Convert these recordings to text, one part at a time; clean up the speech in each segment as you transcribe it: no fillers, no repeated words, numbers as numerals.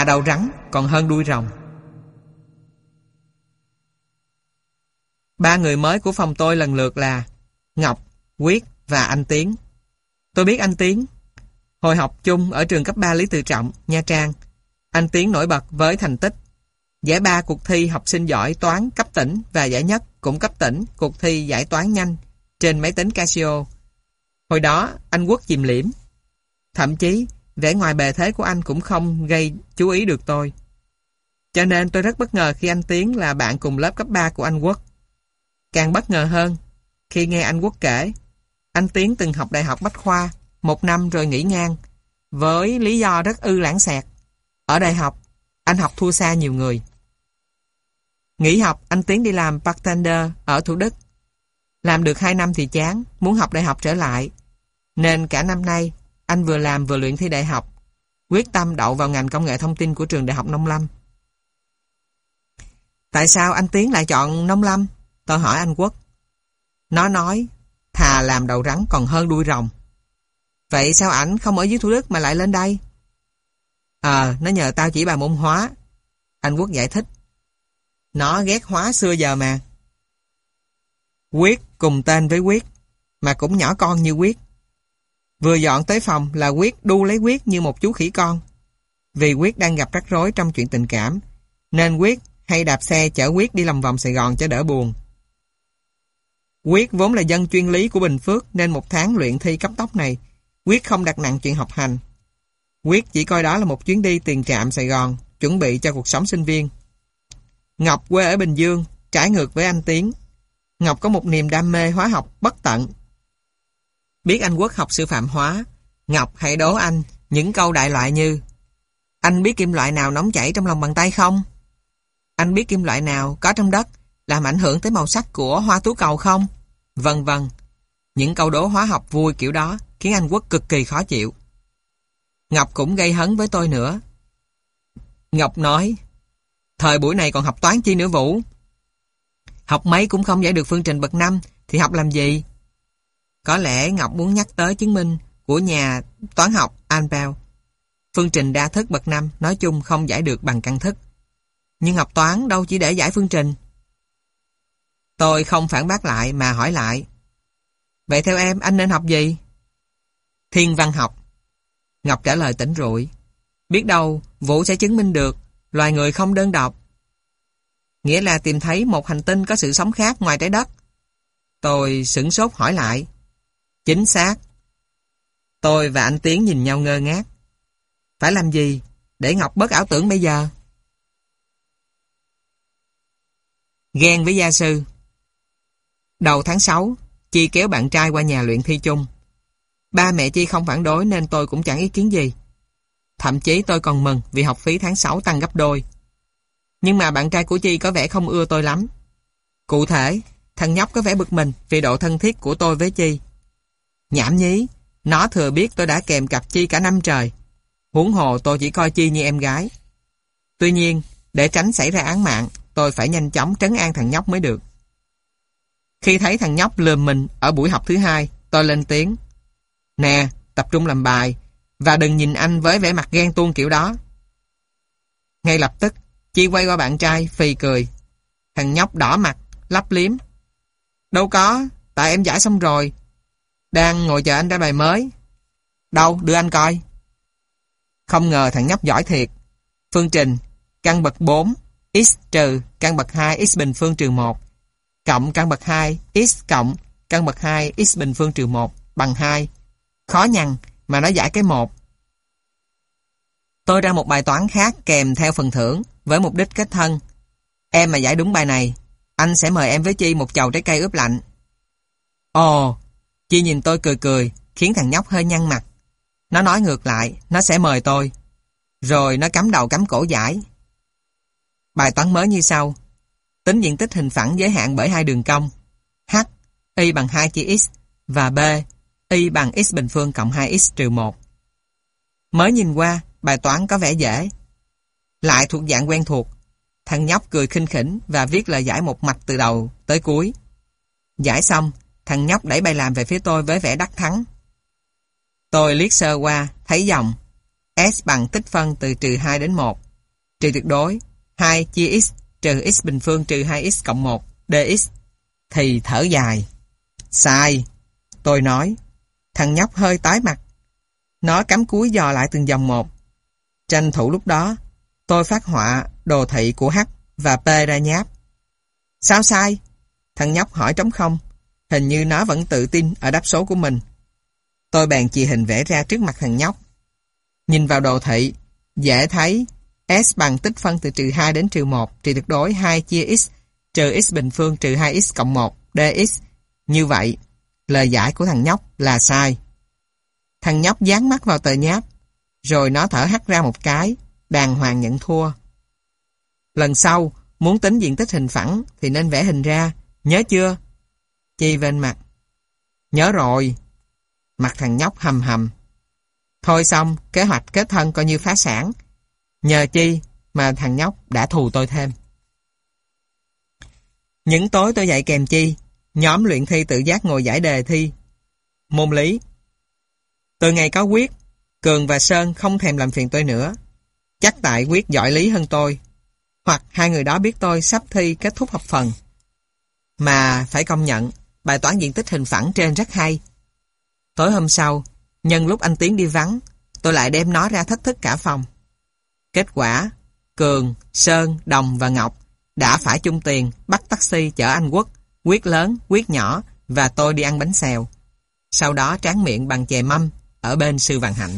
Thà đầu rắn còn hơn đuôi rồng. 3 người mới của phòng tôi lần lượt là Ngọc, Quyết và anh Tiến. Tôi biết anh Tiến. Hồi học chung ở trường cấp 3 Lý Tự Trọng, Nha Trang, anh Tiến nổi bật với thành tích giải 3 cuộc thi học sinh giỏi toán cấp tỉnh và giải nhất cũng cấp tỉnh cuộc thi giải toán nhanh trên máy tính Casio. Hồi đó anh Quốc chìm liễm. Thậm chí vẻ ngoài bề thế của anh cũng không gây chú ý được tôi. Cho nên tôi rất bất ngờ khi anh Tiến là bạn cùng lớp cấp 3 của anh Quốc. Càng bất ngờ hơn khi nghe anh Quốc kể anh Tiến từng học đại học Bách Khoa 1 năm rồi nghỉ ngang với lý do rất lãng xẹt. Ở đại học anh học thua xa nhiều người. Nghỉ học anh Tiến đi làm bartender ở Thủ Đức. Làm được 2 năm thì chán, muốn học đại học trở lại. Nên cả năm nay anh vừa làm vừa luyện thi đại học, quyết tâm đậu vào ngành công nghệ thông tin của trường Đại học Nông Lâm. Tại sao anh Tiến lại chọn Nông Lâm? Tôi hỏi anh Quốc. Nó nói thà làm đầu rắn còn hơn đuôi rồng. Vậy sao ảnh không ở dưới Thủ Đức mà lại lên đây? Nó nhờ tao chỉ bài môn hóa. Anh Quốc giải thích. Nó ghét hóa xưa giờ mà. Quyết cùng tên với Quyết, mà cũng nhỏ con như Quyết. Vừa dọn tới phòng là Quyết đu lấy Quyết như một chú khỉ con. Vì Quyết đang gặp rắc rối trong chuyện tình cảm, nên Quyết hay đạp xe chở Quyết đi lòng vòng Sài Gòn cho đỡ buồn. Quyết vốn là dân chuyên lý của Bình Phước, nên 1 tháng luyện thi cấp tốc này, Quyết không đặt nặng chuyện học hành. Quyết chỉ coi đó là một chuyến đi tiền trạm Sài Gòn, chuẩn bị cho cuộc sống sinh viên. Ngọc quê ở Bình Dương, trái ngược với anh Tiến. Ngọc có một niềm đam mê hóa học bất tận. Biết anh Quốc học sư phạm hóa, Ngọc hãy đố anh những câu đại loại như: anh biết kim loại nào nóng chảy trong lòng bàn tay không? Anh biết kim loại nào có trong đất làm ảnh hưởng tới màu sắc của hoa tú cầu không? Vân vân. Những câu đố hóa học vui kiểu đó khiến anh Quốc cực kỳ khó chịu. Ngọc cũng gây hấn với tôi nữa. Ngọc nói: thời buổi này còn học toán chi nữa Vũ? Học mấy cũng không giải được phương trình bậc 5 thì học làm gì? Có lẽ Ngọc muốn nhắc tới chứng minh của nhà toán học Albert. Phương trình đa thức bậc 5 nói chung không giải được bằng căn thức. Nhưng học toán đâu chỉ để giải phương trình. Tôi không phản bác lại mà hỏi lại: vậy theo em anh nên học gì? Thiên văn học. Ngọc trả lời tỉnh rụi: biết đâu Vũ sẽ chứng minh được loài người không đơn độc. Nghĩa là tìm thấy một hành tinh có sự sống khác ngoài trái đất. Tôi sửng sốt hỏi lại: chính xác. Tôi và anh Tiến nhìn nhau ngơ ngác. Phải làm gì để Ngọc bớt ảo tưởng bây giờ? Ghen với gia sư. Đầu tháng 6, Chi kéo bạn trai qua nhà luyện thi chung. Ba mẹ Chi không phản đối nên tôi cũng chẳng ý kiến gì. Thậm chí tôi còn mừng vì học phí tháng 6 tăng gấp đôi. Nhưng mà bạn trai của Chi có vẻ không ưa tôi lắm. Cụ thể, thằng nhóc có vẻ bực mình vì độ thân thiết của tôi với Chi. Nhảm nhí, nó thừa biết tôi đã kèm cặp Chi cả năm trời. Huống hồ tôi chỉ coi Chi như em gái. Tuy nhiên, để tránh xảy ra án mạng, tôi phải nhanh chóng trấn an thằng nhóc mới được. Khi thấy thằng nhóc lườm mình ở buổi học thứ 2, tôi lên tiếng: nè, tập trung làm bài và đừng nhìn anh với vẻ mặt ghen tuông kiểu đó. Ngay lập tức, Chi quay qua bạn trai phì cười. Thằng nhóc đỏ mặt, lấp liếm: đâu có, tại em giải xong rồi. Đang ngồi chờ anh ra bài mới. Đâu, đưa anh coi. Không ngờ thằng nhóc giỏi thiệt. Phương trình căn bậc 4 x trừ căn bậc 2 x bình phương trừ 1 cộng căn bậc 2 x cộng căn bậc 2 x bình phương trừ 1 bằng 2. Khó nhằn mà nó giải cái 1. Tôi ra một bài toán khác kèm theo phần thưởng với mục đích kết thân. Em mà giải đúng bài này, anh sẽ mời em với Chi một chầu trái cây ướp lạnh. Ồ, Chi nhìn tôi cười cười, khiến thằng nhóc hơi nhăn mặt. Nó nói ngược lại, nó sẽ mời tôi. Rồi nó cắm đầu cắm cổ giải. Bài toán mới như sau. Tính diện tích hình phẳng giới hạn bởi hai đường cong H, y bằng 2 chia x và B, y bằng x bình phương cộng 2x trừ 1. Mới nhìn qua, bài toán có vẻ dễ. Lại thuộc dạng quen thuộc. Thằng nhóc cười khinh khỉnh và viết lời giải một mạch từ đầu tới cuối. Giải xong, thằng nhóc đẩy bài làm về phía tôi với vẻ đắc thắng. Tôi liếc sơ qua, thấy dòng S bằng tích phân từ -2 đến 1, trừ tuyệt đối 2 chia x trừ x bình phương trừ 2x cộng 1 dx, thì thở dài. Sai, tôi nói. Thằng nhóc hơi tái mặt. Nó cắm cúi dò lại từng dòng một. Tranh thủ lúc đó, tôi phát họa đồ thị của H và P ra nháp. Sao sai? Thằng nhóc hỏi trống không. Hình như nó vẫn tự tin ở đáp số của mình. Tôi bèn chì hình vẽ ra trước mặt thằng nhóc. Nhìn vào đồ thị, dễ thấy S bằng tích phân từ trừ 2 đến trừ 1 trừ tuyệt đối 2 chia x trừ x bình phương trừ 2x cộng 1 dx. Như vậy, lời giải của thằng nhóc là sai. Thằng nhóc dán mắt vào tờ nháp, rồi nó thở hắt ra một cái, đàng hoàng nhận thua. Lần sau, muốn tính diện tích hình phẳng thì nên vẽ hình ra, nhớ chưa? Chi bên mặt. Nhớ rồi. Mặt thằng nhóc hầm hầm. Thôi xong, kế hoạch kết thân coi như phá sản. Nhờ chi mà thằng nhóc đã thù tôi thêm. Những tối tôi dạy kèm Chi, nhóm luyện thi tự giác ngồi giải đề thi. Môn lý. Từ ngày có Quyết, Cường và Sơn không thèm làm phiền tôi nữa. Chắc tại Quyết giỏi lý hơn tôi. Hoặc hai người đó biết tôi sắp thi kết thúc học phần. Mà phải công nhận, bài toán diện tích hình phẳng trên rất hay. Tối hôm sau, nhân lúc anh Tiến đi vắng, tôi lại đem nó ra thách thức cả phòng. Kết quả, Cường, Sơn, Đồng và Ngọc đã phải chung tiền bắt taxi chở anh Quốc, Quyết lớn, Quyết nhỏ và tôi đi ăn bánh xèo. Sau đó tráng miệng bằng chè mâm ở bên sư Vạn Hạnh.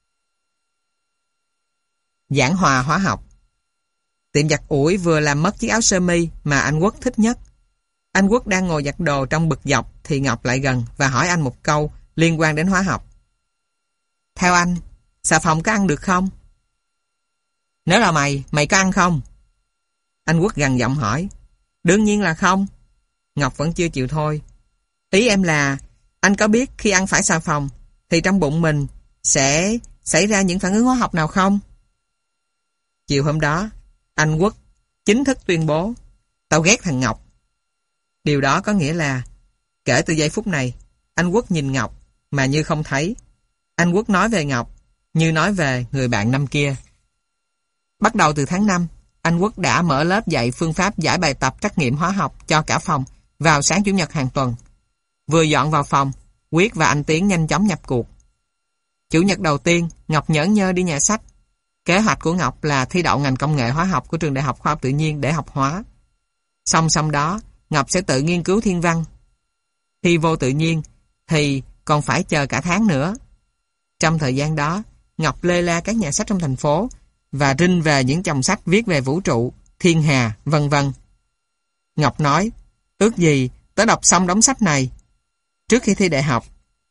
Giảng hòa hóa học. Tiệm giặt ủi vừa làm mất chiếc áo sơ mi mà anh Quốc thích nhất. Anh Quốc đang ngồi giặt đồ trong bực dọc thì Ngọc lại gần và hỏi anh một câu liên quan đến hóa học. Theo anh, xà phòng có ăn được không? Nếu là mày có ăn không? Anh Quốc gằn giọng hỏi. Đương nhiên là không. Ngọc vẫn chưa chịu thôi. Ý em là, anh có biết khi ăn phải xà phòng thì trong bụng mình sẽ xảy ra những phản ứng hóa học nào không? Chiều hôm đó, anh Quốc chính thức tuyên bố, tao ghét thằng Ngọc. Điều đó có nghĩa là, kể từ giây phút này, anh Quốc nhìn Ngọc mà như không thấy. Anh Quốc nói về Ngọc như nói về người bạn năm kia. Bắt đầu từ tháng 5, anh Quốc đã mở lớp dạy phương pháp giải bài tập trắc nghiệm hóa học cho cả phòng vào sáng Chủ nhật hàng tuần. Vừa dọn vào phòng, Quyết và anh Tiến nhanh chóng nhập cuộc. Chủ nhật đầu tiên, Ngọc nhởn nhơ đi nhà sách. Kế hoạch của Ngọc là thi đậu ngành công nghệ hóa học của trường Đại học Khoa học Tự nhiên để học hóa. Song song đó, Ngọc sẽ tự nghiên cứu thiên văn. Thi vô tự nhiên thì còn phải chờ cả tháng nữa. Trong thời gian đó, Ngọc lê la các nhà sách trong thành phố và rinh về những chồng sách viết về vũ trụ, thiên hà, vân vân. Ngọc nói, ước gì tớ đọc xong đống sách này trước khi thi đại học.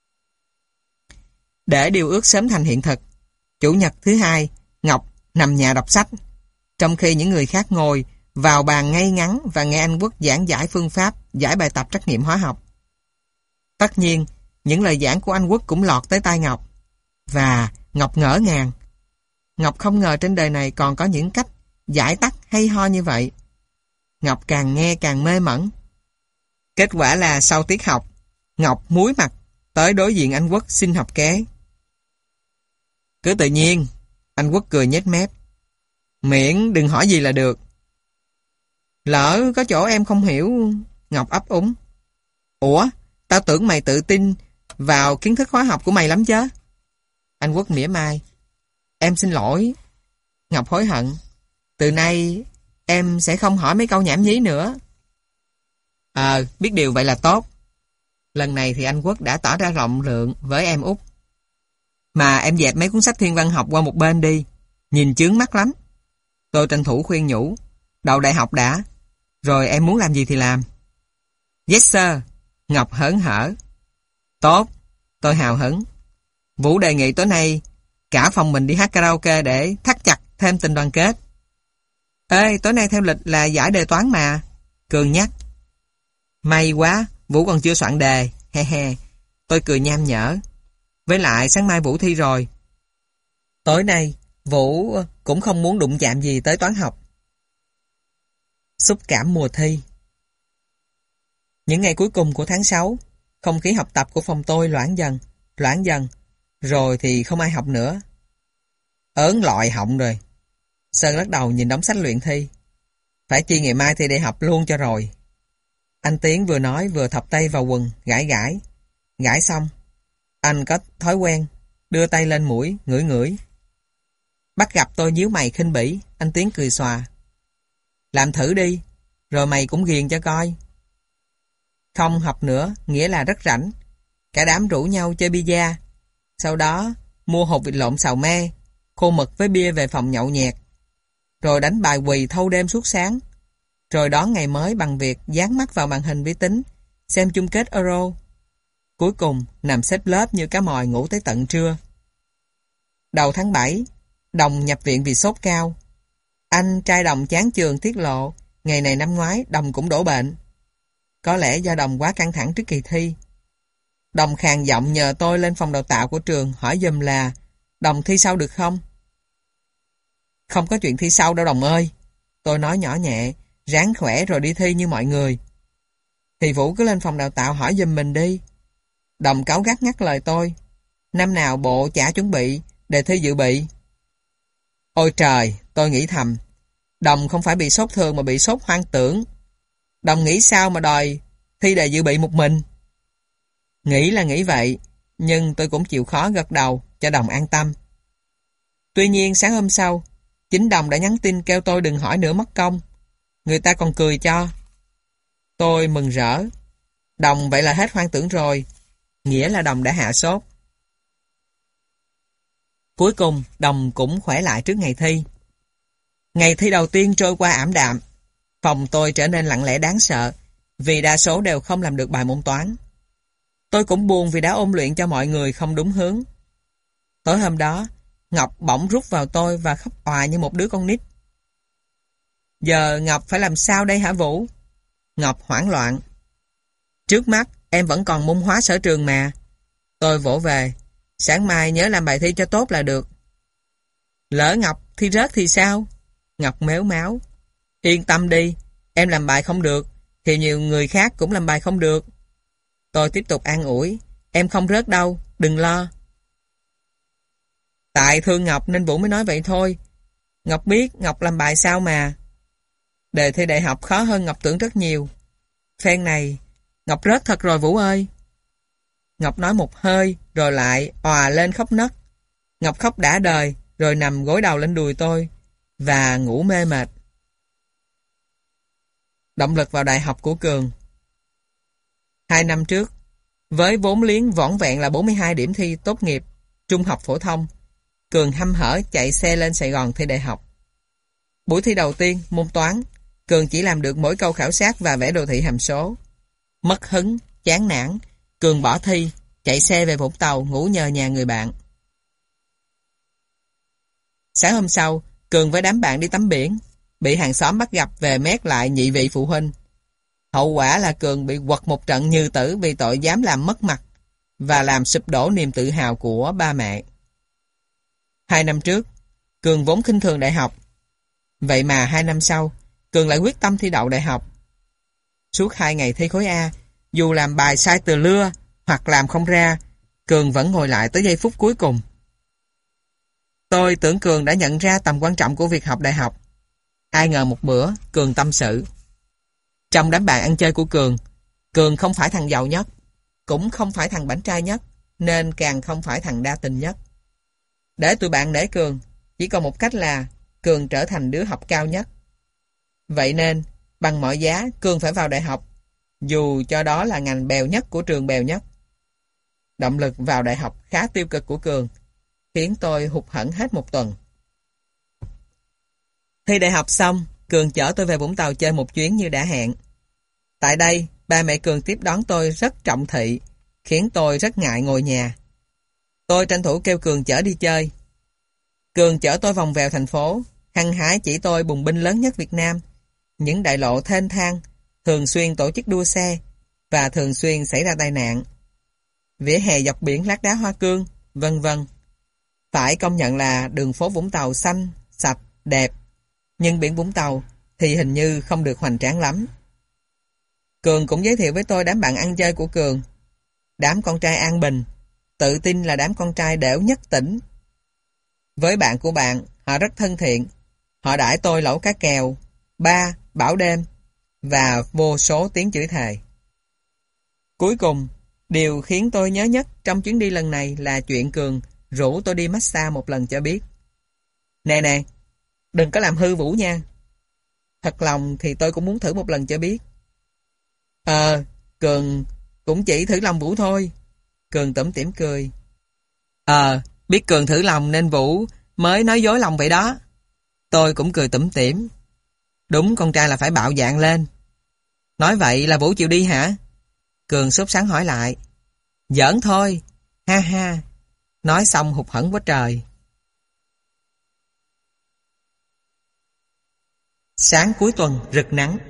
Để điều ước sớm thành hiện thực, Chủ nhật thứ hai, Ngọc nằm nhà đọc sách, trong khi những người khác ngồi vào bàn ngay ngắn và nghe anh Quốc giảng giải phương pháp giải bài tập trắc nghiệm hóa học. Tất nhiên, những lời giảng của anh Quốc cũng lọt tới tai Ngọc. Và Ngọc ngỡ ngàng. Ngọc không ngờ trên đời này còn có những cách giải tắc hay ho như vậy. Ngọc càng nghe càng mê mẩn. Kết quả là sau tiết học, Ngọc muối mặt tới đối diện anh Quốc xin học ké. Cứ tự nhiên, anh Quốc cười nhếch mép. Miễn đừng hỏi gì là được. Lỡ có chỗ em không hiểu, Ngọc ấp úng. Ủa, tao tưởng mày tự tin vào kiến thức hóa học của mày lắm chứ. Anh Quốc mỉa mai. Em xin lỗi. Ngọc hối hận. Từ nay em sẽ không hỏi mấy câu nhảm nhí nữa. Biết điều vậy là tốt. Lần này thì anh Quốc đã tỏ ra rộng lượng với em út. Mà em dẹp mấy cuốn sách thiên văn học qua một bên đi. Nhìn chướng mắt lắm. Tôi tranh thủ khuyên nhủ. Đậu đại học đã. Rồi em muốn làm gì thì làm. Yes sir. Ngọc hớn hở. Tốt. Tôi hào hứng. Vũ đề nghị tối nay cả phòng mình đi hát karaoke để thắt chặt thêm tình đoàn kết. Ê, tối nay theo lịch là giải đề toán mà. Cường nhắc. May quá, Vũ còn chưa soạn đề. He he. Tôi cười nham nhở. Với lại sáng mai Vũ thi rồi. Tối nay, Vũ cũng không muốn đụng chạm gì tới toán học. Xúc cảm mùa thi. Những ngày cuối cùng của tháng 6, không khí học tập của phòng tôi loãng dần, rồi thì không ai học nữa. Ớn lọi họng rồi. Sơn lắc đầu nhìn đống sách luyện thi. Phải chi ngày mai thi đại học luôn cho rồi. Anh Tiến vừa nói vừa thọc tay vào quần, gãi gãi. Gãi xong, anh có thói quen, đưa tay lên mũi, ngửi ngửi. Bắt gặp tôi nhíu mày khinh bỉ, anh Tiến cười xòa. Làm thử đi, rồi mày cũng ghiền cho coi. Không học nữa, nghĩa là rất rảnh. Cả đám rủ nhau chơi bida. Sau đó, mua hột vịt lộn xào me, khô mực với bia về phòng nhậu nhẹt. Rồi đánh bài quỳ thâu đêm suốt sáng. Rồi đón ngày mới bằng việc dán mắt vào màn hình vi tính, xem chung kết Euro. Cuối cùng, nằm xếp lớp như cá mòi ngủ tới tận trưa. Đầu tháng 7, Đồng nhập viện vì sốt cao. Anh trai Đồng chán trường tiết lộ, ngày này năm ngoái Đồng cũng đổ bệnh. Có lẽ do Đồng quá căng thẳng trước kỳ thi. Đồng khàn giọng nhờ tôi lên phòng đào tạo của trường hỏi giùm là Đồng thi sau được không? Không có chuyện thi sau đâu Đồng ơi. Tôi nói nhỏ nhẹ, ráng khỏe rồi đi thi như mọi người. Thì Vũ cứ lên phòng đào tạo hỏi giùm mình đi. Đồng cáu gắt ngắt lời tôi. Năm nào bộ chả chuẩn bị, đề thi dự bị. Ôi trời, tôi nghĩ thầm. Đồng không phải bị sốt thường mà bị sốt hoang tưởng. Đồng nghĩ sao mà đòi thi đề dự bị một mình? Nghĩ là nghĩ vậy, nhưng tôi cũng chịu khó gật đầu cho Đồng an tâm. Tuy nhiên sáng hôm sau, chính Đồng đã nhắn tin kêu tôi đừng hỏi nữa mất công. Người ta còn cười cho. Tôi mừng rỡ. Đồng vậy là hết hoang tưởng rồi. Nghĩa là Đồng đã hạ sốt. Cuối cùng, Đồng cũng khỏe lại trước ngày thi. Ngày thi đầu tiên trôi qua ảm đạm. Phòng tôi trở nên lặng lẽ đáng sợ, vì đa số đều không làm được bài môn toán. Tôi cũng buồn vì đã ôn luyện cho mọi người không đúng hướng. Tối hôm đó, Ngọc bỗng rút vào tôi và khóc òa như một đứa con nít. Giờ Ngọc phải làm sao đây hả Vũ? Ngọc hoảng loạn. Trước mắt, em vẫn còn môn hóa sở trường mà. Tôi vỗ về. Sáng mai nhớ làm bài thi cho tốt là được. Lỡ Ngọc thi rớt thì sao? Ngọc mếu máo. Yên tâm đi, em làm bài không được, thì nhiều người khác cũng làm bài không được. Tôi tiếp tục an ủi. Em không rớt đâu, đừng lo. Tại thương Ngọc nên Vũ mới nói vậy thôi. Ngọc biết Ngọc làm bài sao mà. Đề thi đại học khó hơn Ngọc tưởng rất nhiều. Phen này, Ngọc rớt thật rồi Vũ ơi. Ngọc nói một hơi, rồi lại òa lên khóc nấc. Ngọc khóc đã đời, rồi nằm gối đầu lên đùi tôi, và ngủ mê mệt. Động lực vào đại học của Cường. 2 năm trước, với vốn liếng vỏn vẹn là 42 điểm thi tốt nghiệp, trung học phổ thông, Cường hăm hở chạy xe lên Sài Gòn thi đại học. Buổi thi đầu tiên, môn toán, Cường chỉ làm được mỗi câu khảo sát và vẽ đồ thị hàm số. Mất hứng, chán nản, Cường bỏ thi, chạy xe về Vũng Tàu ngủ nhờ nhà người bạn. Sáng hôm sau, Cường với đám bạn đi tắm biển, bị hàng xóm bắt gặp về mét lại nhị vị phụ huynh. Hậu quả là Cường bị quật một trận như tử vì tội dám làm mất mặt và làm sụp đổ niềm tự hào của ba mẹ. 2 năm trước, Cường vốn khinh thường đại học. Vậy mà 2 năm sau, Cường lại quyết tâm thi đậu đại học. Suốt 2 ngày thi khối A, dù làm bài sai từ lưa hoặc làm không ra, Cường vẫn ngồi lại tới giây phút cuối cùng. Tôi tưởng Cường đã nhận ra tầm quan trọng của việc học đại học. Ai ngờ một bữa, Cường tâm sự. Trong đám bạn ăn chơi của Cường không phải thằng giàu nhất, cũng không phải thằng bảnh trai nhất, nên càng không phải thằng đa tình nhất. Để tụi bạn nể Cường, chỉ còn một cách là Cường trở thành đứa học cao nhất. Vậy nên, bằng mọi giá, Cường phải vào đại học, dù cho đó là ngành bèo nhất của trường bèo nhất. Động lực vào đại học khá tiêu cực của Cường, khiến tôi hụt hẫng hết một tuần. Thi đại học xong, Cường chở tôi về Vũng Tàu chơi một chuyến như đã hẹn. Tại đây, ba mẹ Cường tiếp đón tôi rất trọng thị, khiến tôi rất ngại ngồi nhà. Tôi tranh thủ kêu Cường chở đi chơi. Cường chở tôi vòng vèo thành phố, hăng hái chỉ tôi bùng binh lớn nhất Việt Nam, những đại lộ thênh thang, thường xuyên tổ chức đua xe và thường xuyên xảy ra tai nạn. Vỉa hè dọc biển lát đá hoa cương, vân vân. Phải công nhận là đường phố Vũng Tàu xanh, sạch, đẹp, nhưng biển Vũng Tàu thì hình như không được hoành tráng lắm. Cường cũng giới thiệu với tôi đám bạn ăn chơi của Cường. Đám con trai An Bình, tự tin là đám con trai đểu nhất tỉnh. Với bạn của bạn, họ rất thân thiện, Họ đãi tôi lẩu cá kèo, ba, bảo đêm và vô số tiếng chửi thề. Cuối cùng, điều khiến tôi nhớ nhất trong chuyến đi lần này là chuyện Cường rủ tôi đi massage một lần cho biết. Nè nè, đừng có làm hư Vũ nha. Thật lòng thì tôi cũng muốn thử một lần cho biết. Cường cũng chỉ thử lòng Vũ thôi. Cường tủm tỉm cười. Biết Cường thử lòng nên Vũ mới nói dối lòng vậy đó. Tôi cũng cười tủm tỉm. Đúng, con trai là phải bạo dạn lên. Nói vậy là Vũ chịu đi hả? Cường sốt sắng hỏi lại. Giỡn thôi, ha ha. Nói xong hụt hẫng quá trời. Sáng cuối tuần rực nắng.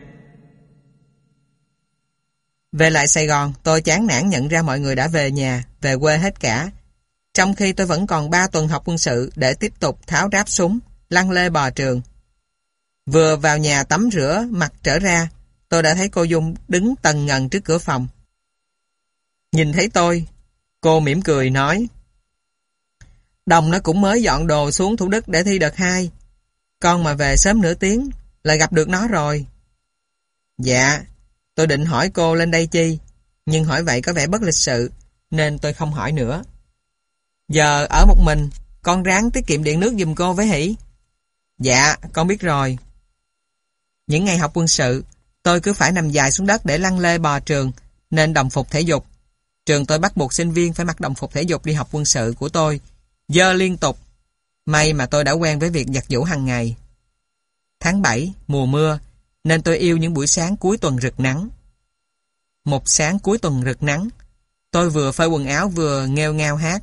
Về lại Sài Gòn, tôi chán nản nhận ra mọi người đã về nhà, về quê hết cả. Trong khi tôi vẫn còn 3 tuần học quân sự để tiếp tục tháo ráp súng, lăn lê bò trường. Vừa vào nhà tắm rửa, mặt trở ra, tôi đã thấy cô Dung đứng tần ngần trước cửa phòng. Nhìn thấy tôi, cô mỉm cười nói: Đồng nó cũng mới dọn đồ xuống Thủ Đức để thi đợt 2. Con mà về sớm nửa tiếng là gặp được nó rồi. Dạ, tôi định hỏi cô lên đây chi, nhưng hỏi vậy có vẻ bất lịch sự, nên tôi không hỏi nữa. Giờ ở một mình, con ráng tiết kiệm điện nước giùm cô với hỉ. Dạ, con biết rồi. Những ngày học quân sự, tôi cứ phải nằm dài xuống đất để lăn lê bò trường, nên đồng phục thể dục. Trường tôi bắt buộc sinh viên phải mặc đồng phục thể dục đi học quân sự của tôi, dơ liên tục. May mà tôi đã quen với việc giặt giũ hàng ngày. Tháng 7, mùa mưa, nên tôi yêu những buổi sáng cuối tuần rực nắng. Một sáng cuối tuần rực nắng, tôi vừa phơi quần áo vừa nghêu ngao hát.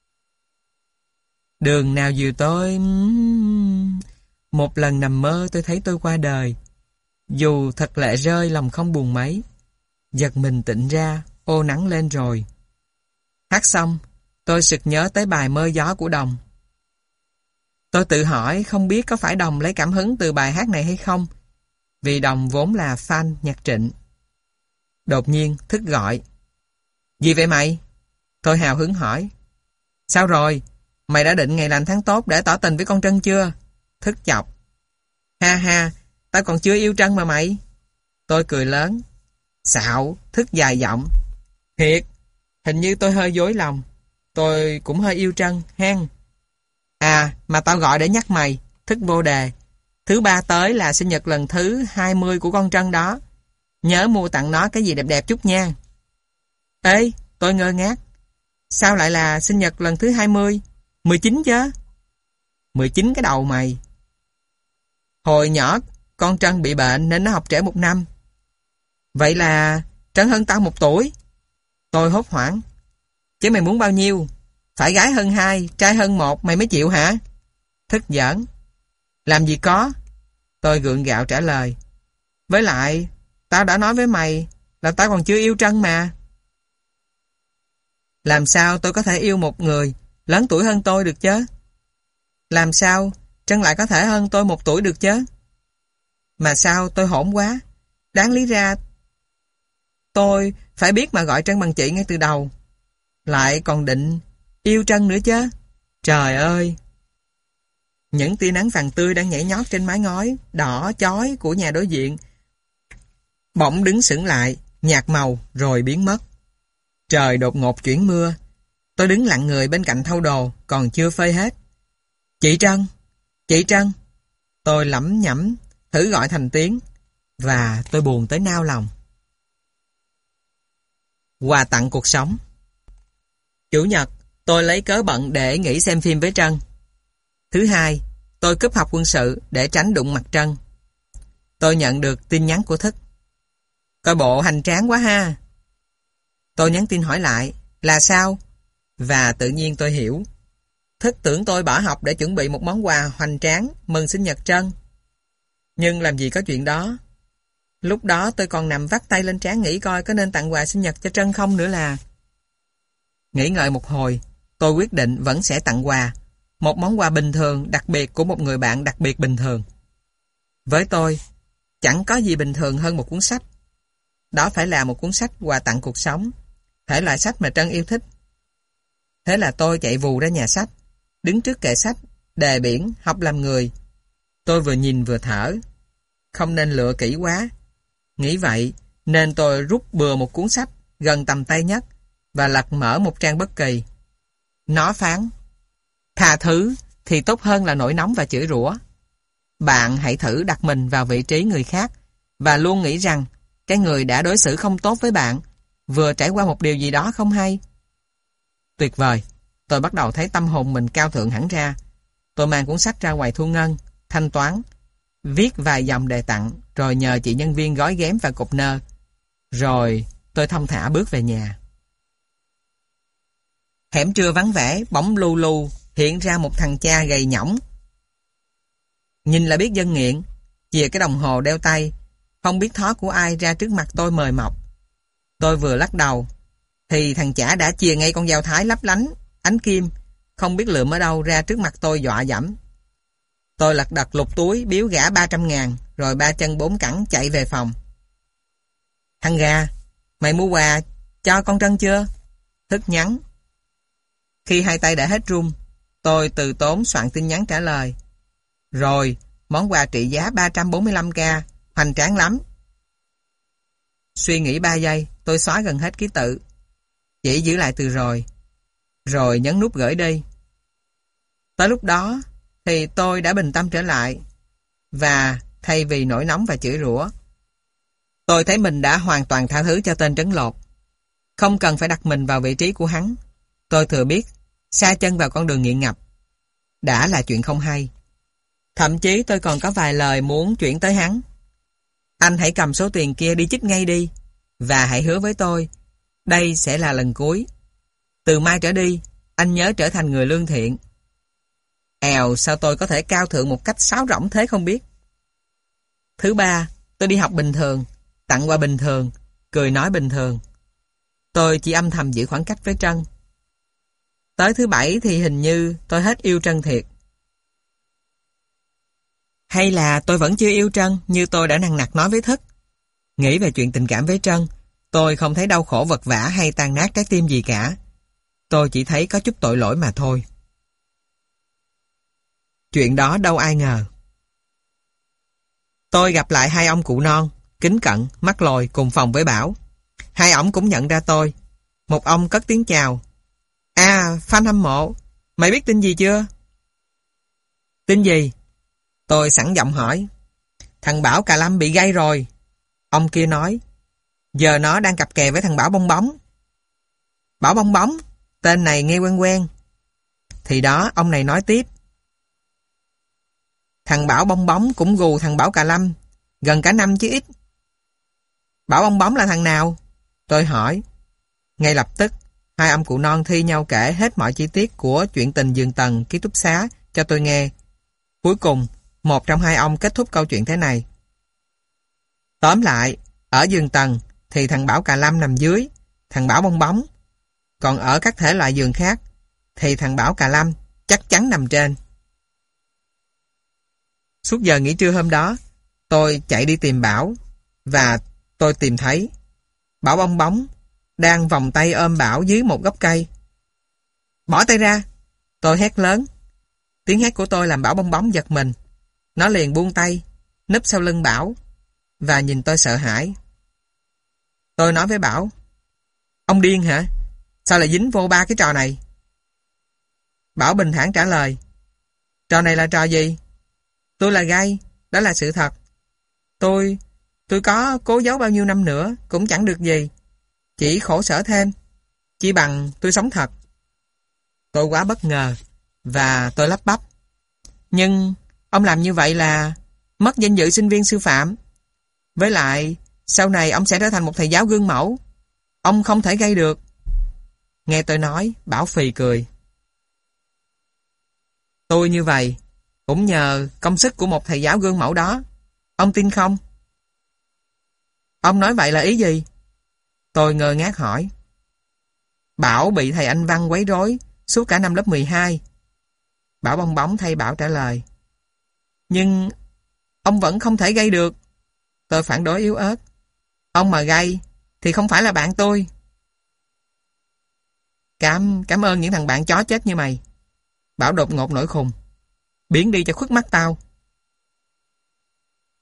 Đường nào dìu tôi, một lần nằm mơ tôi thấy tôi qua đời. Dù thật lệ rơi lòng không buồn mấy. Giật mình tỉnh ra, ô nắng lên rồi. Hát xong, tôi sực nhớ tới bài Mơ gió của Đồng. Tôi tự hỏi không biết có phải Đồng lấy cảm hứng từ bài hát này hay không, vì Đồng vốn là fan nhạc Trịnh. Đột nhiên Thức gọi. Gì vậy mày? Tôi hào hứng hỏi. Sao rồi? Mày đã định ngày lành tháng tốt để tỏ tình với con Trân chưa? Thức chọc. Ha ha, tao còn chưa yêu Trân mà mày. Tôi cười lớn. Xạo, Thức dài giọng. Thiệt, hình như tôi hơi dối lòng. Tôi cũng hơi yêu Trân, hen. À, mà tao gọi để nhắc mày. Thức vô đề. Thứ 3 tới là sinh nhật lần thứ 20 của con Trân đó. Nhớ mua tặng nó cái gì đẹp đẹp chút nha. Ê, tôi ngơ ngác. Sao lại là sinh nhật lần thứ 20? 19 chứ? 19 cái đầu mày. Hồi nhỏ con Trân bị bệnh nên nó học trễ 1 năm. Vậy là Trân hơn tao 1 tuổi. Tôi hốt hoảng. Chứ mày muốn bao nhiêu? Phải gái hơn 2, trai hơn 1 mày mới chịu hả? Thức giỡn. Làm gì có. Tôi gượng gạo trả lời. Với lại, tao đã nói với mày là tao còn chưa yêu Trân mà. Làm sao tôi có thể yêu một người lớn tuổi hơn tôi được chứ? Làm sao Trân lại có thể hơn tôi 1 tuổi được chứ? Mà sao tôi hỗn quá. Đáng lý ra tôi phải biết mà gọi Trân bằng chị ngay từ đầu. Lại còn định yêu Trân nữa chứ. Trời ơi. Những tia nắng vàng tươi đang nhảy nhót trên mái ngói đỏ chói của nhà đối diện bỗng đứng sững lại, nhạt màu rồi biến mất. Trời đột ngột chuyển mưa. Tôi đứng lặng người bên cạnh thau đồ còn chưa phơi hết. Chị Trân, chị Trân. Tôi lẩm nhẩm thử gọi thành tiếng và tôi buồn tới nao lòng. Quà tặng cuộc sống. Chủ nhật, tôi lấy cớ bận để nghỉ xem phim với Trân. Thứ hai, tôi cúp học quân sự để tránh đụng mặt Trân. Tôi nhận được tin nhắn của Thức. Coi bộ hành tráng quá ha. Tôi nhắn tin hỏi lại, là sao? Và tự nhiên tôi hiểu. Thức tưởng tôi bỏ học để chuẩn bị một món quà hoành tráng mừng sinh nhật Trân. Nhưng làm gì có chuyện đó. Lúc đó tôi còn nằm vắt tay lên trán nghĩ coi có nên tặng quà sinh nhật cho Trân không nữa là. Nghĩ ngợi một hồi, tôi quyết định vẫn sẽ tặng quà. Một món quà bình thường đặc biệt của một người bạn đặc biệt bình thường. Với tôi, chẳng có gì bình thường hơn một cuốn sách. Đó phải là một cuốn sách quà tặng cuộc sống, thể loại sách mà Trân yêu thích. Thế là tôi chạy vù ra nhà sách, đứng trước kệ sách, đề biển, học làm người. Tôi vừa nhìn vừa thở. Không nên lựa kỹ quá. Nghĩ vậy nên tôi rút bừa một cuốn sách gần tầm tay nhất và lật mở một trang bất kỳ. Nó phán: tha thứ thì tốt hơn là nổi nóng và chửi rủa. Bạn hãy thử đặt mình vào vị trí người khác và luôn nghĩ rằng cái người đã đối xử không tốt với bạn vừa trải qua một điều gì đó không hay. Tuyệt vời, tôi bắt đầu thấy tâm hồn mình cao thượng hẳn ra. Tôi mang cuốn sách ra quầy thu ngân, thanh toán, viết vài dòng đề tặng, rồi nhờ chị nhân viên gói ghém và cột nơ. Rồi tôi thong thả bước về nhà. Hẻm trưa vắng vẻ, bóng lu lu, hiện ra một thằng cha gầy nhõng. Nhìn là biết dân nghiện, chìa cái đồng hồ đeo tay, không biết thó của ai ra trước mặt tôi mời mọc. Tôi vừa lắc đầu, thì thằng chả đã chìa ngay con dao thái lấp lánh, ánh kim, không biết lượm ở đâu ra trước mặt tôi dọa dẫm. Tôi lật đật lục túi, biếu gã 300.000, rồi ba chân bốn cẳng chạy về phòng. Thằng gà, mày mua quà cho con Trân chưa? Thức nhắn. Khi hai tay đã hết run, tôi từ tốn soạn tin nhắn trả lời. Rồi, món quà trị giá 345k, hoành tráng lắm. Suy nghĩ 3 giây, tôi xóa gần hết ký tự. Chỉ giữ lại từ rồi nhấn nút gửi đi. Tới lúc đó thì tôi đã bình tâm trở lại, và thay vì nổi nóng và chửi rủa, tôi thấy mình đã hoàn toàn tha thứ cho tên trấn lột. Không cần phải đặt mình vào vị trí của hắn. Tôi thừa biết sa chân vào con đường nghiện ngập đã là chuyện không hay. Thậm chí tôi còn có vài lời muốn chuyển tới hắn. Anh hãy cầm số tiền kia đi chích ngay đi, và hãy hứa với tôi đây sẽ là lần cuối. Từ mai trở đi, anh nhớ trở thành người lương thiện. Sao tôi có thể cao thượng một cách sáo rỗng thế không biết. Thứ ba, tôi đi học bình thường, tặng quà bình thường, cười nói bình thường. Tôi chỉ âm thầm giữ khoảng cách với Trân. Tới thứ bảy thì hình như tôi hết yêu Trân thiệt. Hay là tôi vẫn chưa yêu Trân như tôi đã nằng nặc nói với Thức. Nghĩ về chuyện tình cảm với Trân, tôi không thấy đau khổ vật vã hay tan nát trái tim gì cả. Tôi chỉ thấy có chút tội lỗi mà thôi. Chuyện đó đâu ai ngờ. Tôi gặp lại hai ông cụ non, kính cận, mắt lồi cùng phòng với Bảo. Hai ổng cũng nhận ra tôi. Một ông cất tiếng chào. Fan hâm mộ, mày biết tin gì chưa? Tin gì? Tôi sẵn giọng hỏi. Thằng Bảo Cà Lâm bị gay rồi. Ông kia nói. Giờ nó đang cặp kè với thằng Bảo Bong Bóng. Bảo Bong Bóng? Tên này nghe quen quen. Thì đó, ông này nói tiếp. Thằng Bảo Bong Bóng cũng gù thằng Bảo Cà Lâm gần cả năm chứ ít. Bảo Bong Bóng là thằng nào? Tôi hỏi. Ngay lập tức, hai ông cụ non thi nhau kể hết mọi chi tiết của chuyện tình giường tầng ký túc xá cho tôi nghe. Cuối cùng, một trong hai ông kết thúc câu chuyện thế này. Tóm lại, ở giường tầng thì thằng Bảo Cà Lâm nằm dưới, thằng Bảo Bong Bóng. Còn ở các thể loại giường khác thì thằng Bảo Cà Lâm chắc chắn nằm trên. Suốt giờ nghỉ trưa hôm đó, tôi chạy đi tìm Bảo, và tôi tìm thấy Bảo Bong Bóng đang vòng tay ôm Bảo dưới một gốc cây. Bỏ tay ra! Tôi hét lớn. Tiếng hét của tôi làm Bảo Bong Bóng giật mình. Nó liền buông tay, núp sau lưng Bảo, và nhìn tôi sợ hãi. Tôi nói với Bảo. Ông điên hả? Sao lại dính vô ba cái trò này? Bảo bình thản trả lời. Trò này là trò gì? Tôi là gay, đó là sự thật. Tôi có cố giấu bao nhiêu năm nữa cũng chẳng được gì. Chỉ khổ sở thêm. Chỉ bằng tôi sống thật. Tôi quá bất ngờ, và tôi lắp bắp. Nhưng ông làm như vậy là mất danh dự sinh viên sư phạm. Với lại, sau này ông sẽ trở thành một thầy giáo gương mẫu. Ông không thể gây được. Nghe tôi nói, Bảo phì cười. Tôi như vậy cũng nhờ công sức của một thầy giáo gương mẫu đó. Ông tin không? Ông nói vậy là ý gì? Tôi ngơ ngác hỏi. Bảo bị thầy Anh văn quấy rối suốt cả năm lớp 12. Bảo Bong Bóng thay Bảo trả lời. Nhưng ông vẫn không thể gây được. Tôi phản đối yếu ớt. Ông mà gây thì không phải là bạn tôi. Cảm ơn những thằng bạn chó chết như mày. Bảo đột ngột nổi khùng. Biến đi cho khuất mắt tao.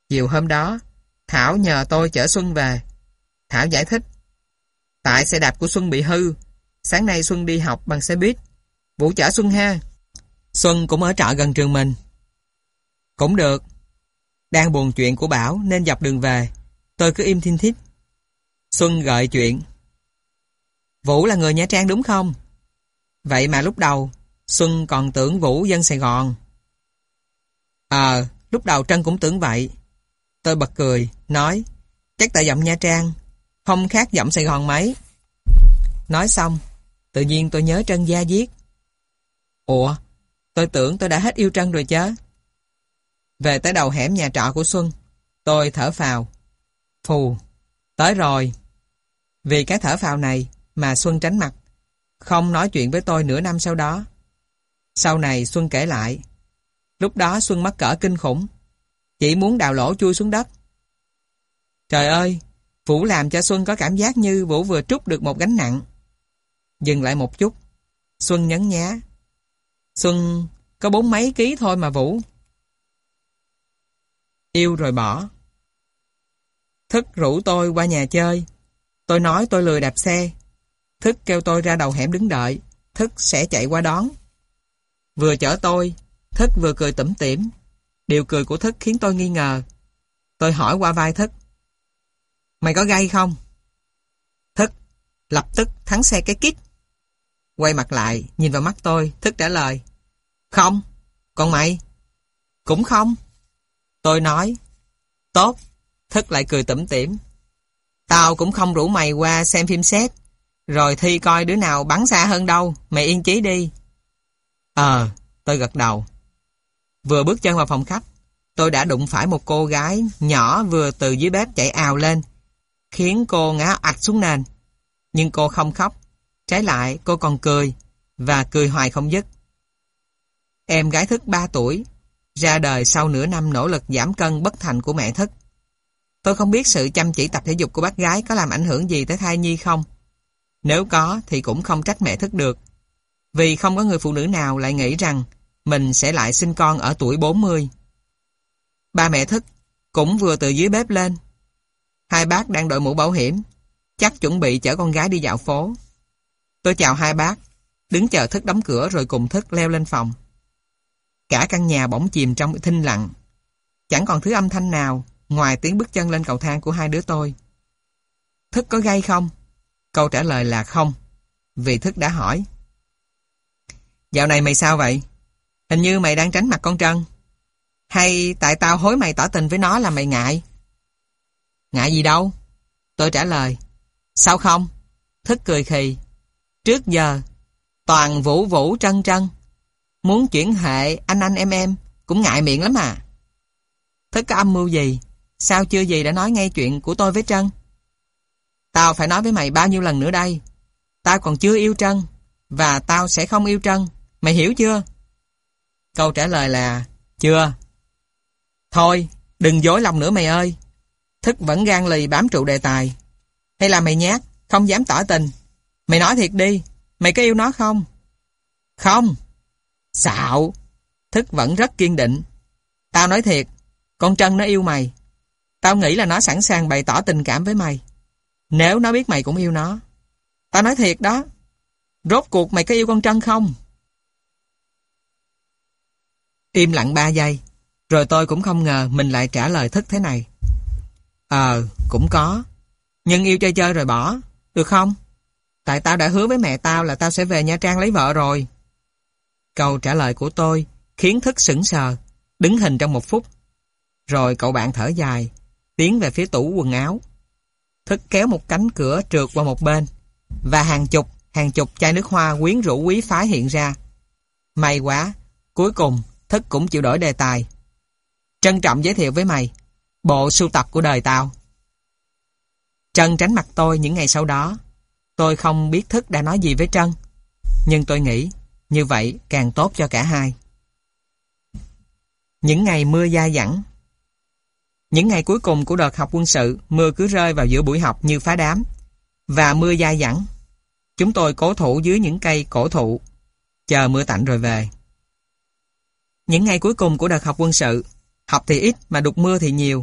Chiều hôm đó, Thảo nhờ tôi chở Xuân về. Thảo giải thích. Tại xe đạp của Xuân bị hư. Sáng nay Xuân đi học bằng xe buýt. Vũ chở Xuân ha. Xuân cũng ở trọ gần trường mình. Cũng được. Đang buồn chuyện của Bảo nên dọc đường về. Tôi cứ im thiên thít. Xuân gợi chuyện. Vũ là người Nha Trang đúng không? Vậy mà lúc đầu Xuân còn tưởng Vũ dân Sài Gòn. Lúc đầu Trân cũng tưởng vậy. Tôi bật cười, nói chắc tại giọng Nha Trang không khác giọng Sài Gòn mấy. Nói xong, tự nhiên tôi nhớ Trân da diết. Ủa, tôi tưởng tôi đã hết yêu Trân rồi chứ. Về tới đầu hẻm nhà trọ của Xuân, tôi thở phào. Phù, tới rồi. Vì cái thở phào này mà Xuân tránh mặt, không nói chuyện với tôi nửa năm sau đó. Sau này Xuân kể lại, lúc đó Xuân mắc cỡ kinh khủng, chỉ muốn đào lỗ chui xuống đất. Trời ơi, Vũ làm cho Xuân có cảm giác như Vũ vừa trút được một gánh nặng. Dừng lại một chút, Xuân nhấn nhá. Xuân có 40 mấy ký thôi mà Vũ. Yêu rồi bỏ. Thức rủ tôi qua nhà chơi. Tôi nói tôi lười đạp xe. Thức kêu tôi ra đầu hẻm đứng đợi. Thức sẽ chạy qua đón. Vừa chở tôi, Thức vừa cười tủm tỉm. Điều cười của Thức khiến tôi nghi ngờ. Tôi hỏi qua vai Thức. Mày có gay không? Thức lập tức thắng xe cái kít. Quay mặt lại, nhìn vào mắt tôi, Thức trả lời. Không, còn mày? Cũng không. Tôi nói. Tốt. Thức lại cười tủm tỉm. Tao cũng không rủ mày qua xem phim xét, rồi thi coi đứa nào bắn xa hơn đâu. Mày yên chí đi. Tôi gật đầu. Vừa bước chân vào phòng khách, tôi đã đụng phải một cô gái nhỏ vừa từ dưới bếp chạy ào lên, khiến cô ngã ạch xuống nền. Nhưng cô không khóc. Trái lại, cô còn cười, và cười hoài không dứt. Em gái Thức 3 tuổi, ra đời sau nửa năm nỗ lực giảm cân bất thành của mẹ Thức. Tôi không biết sự chăm chỉ tập thể dục của bác gái có làm ảnh hưởng gì tới thai nhi không. Nếu có thì cũng không trách mẹ Thức được. Vì không có người phụ nữ nào lại nghĩ rằng mình sẽ lại sinh con ở tuổi 40. Ba mẹ Thức cũng vừa từ dưới bếp lên. Hai bác đang đội mũ bảo hiểm, chắc chuẩn bị chở con gái đi dạo phố. Tôi chào hai bác, đứng chờ Thức đóng cửa rồi cùng Thức leo lên phòng. Cả căn nhà bỗng chìm trong thinh lặng. Chẳng còn thứ âm thanh nào ngoài tiếng bước chân lên cầu thang của hai đứa tôi. Thức có gay không? Câu trả lời là không, vì Thức đã hỏi. Dạo này mày sao vậy? Hình như mày đang tránh mặt con Trân. Hay tại tao hối mày tỏ tình với nó là mày ngại? Ngại gì đâu? Tôi trả lời. Sao không? Thức cười khì. Trước giờ toàn Vũ Vũ Trân Trân. Muốn chuyển hệ anh em cũng ngại miệng lắm à. Thức có âm mưu gì? Sao chưa gì đã nói ngay chuyện của tôi với Trân? Tao phải nói với mày bao nhiêu lần nữa đây? Tao còn chưa yêu Trân, và tao sẽ không yêu Trân. Mày hiểu chưa? Câu trả lời là chưa. Thôi, đừng dối lòng nữa mày ơi. Thức vẫn gan lì bám trụ đề tài. Hay là mày nhát, không dám tỏ tình? Mày nói thiệt đi, mày có yêu nó không? Không. Xạo. Thức vẫn rất kiên định. Tao nói thiệt, con Trân nó yêu mày. Tao nghĩ là nó sẵn sàng bày tỏ tình cảm với mày, nếu nó biết mày cũng yêu nó. Tao nói thiệt đó. Rốt cuộc mày có yêu con Trân không? Im lặng 3 giây, rồi tôi cũng không ngờ mình lại trả lời Thức thế này. Cũng có. Nhưng yêu chơi chơi rồi bỏ, được không? Tại tao đã hứa với mẹ tao là tao sẽ về Nha Trang lấy vợ rồi. Câu trả lời của tôi khiến Thức sững sờ, đứng hình trong 1 phút. Rồi cậu bạn thở dài, tiến về phía tủ quần áo. Thức kéo một cánh cửa trượt qua một bên, và hàng chục chai nước hoa quyến rũ quý phái hiện ra. May quá, cuối cùng Thức cũng chịu đổi đề tài. Trân trọng giới thiệu với mày bộ sưu tập của đời tao. Trân tránh mặt tôi những ngày sau đó. Tôi không biết Thức đã nói gì với Trân, nhưng tôi nghĩ như vậy càng tốt cho cả hai. Những ngày mưa dai dẳng. Những ngày cuối cùng của đợt học quân sự, mưa cứ rơi vào giữa buổi học như phá đám, và mưa dai dẳng. Chúng tôi cố thủ dưới những cây cổ thụ, chờ mưa tạnh rồi về. Những ngày cuối cùng của đợt học quân sự, học thì ít mà đục mưa thì nhiều,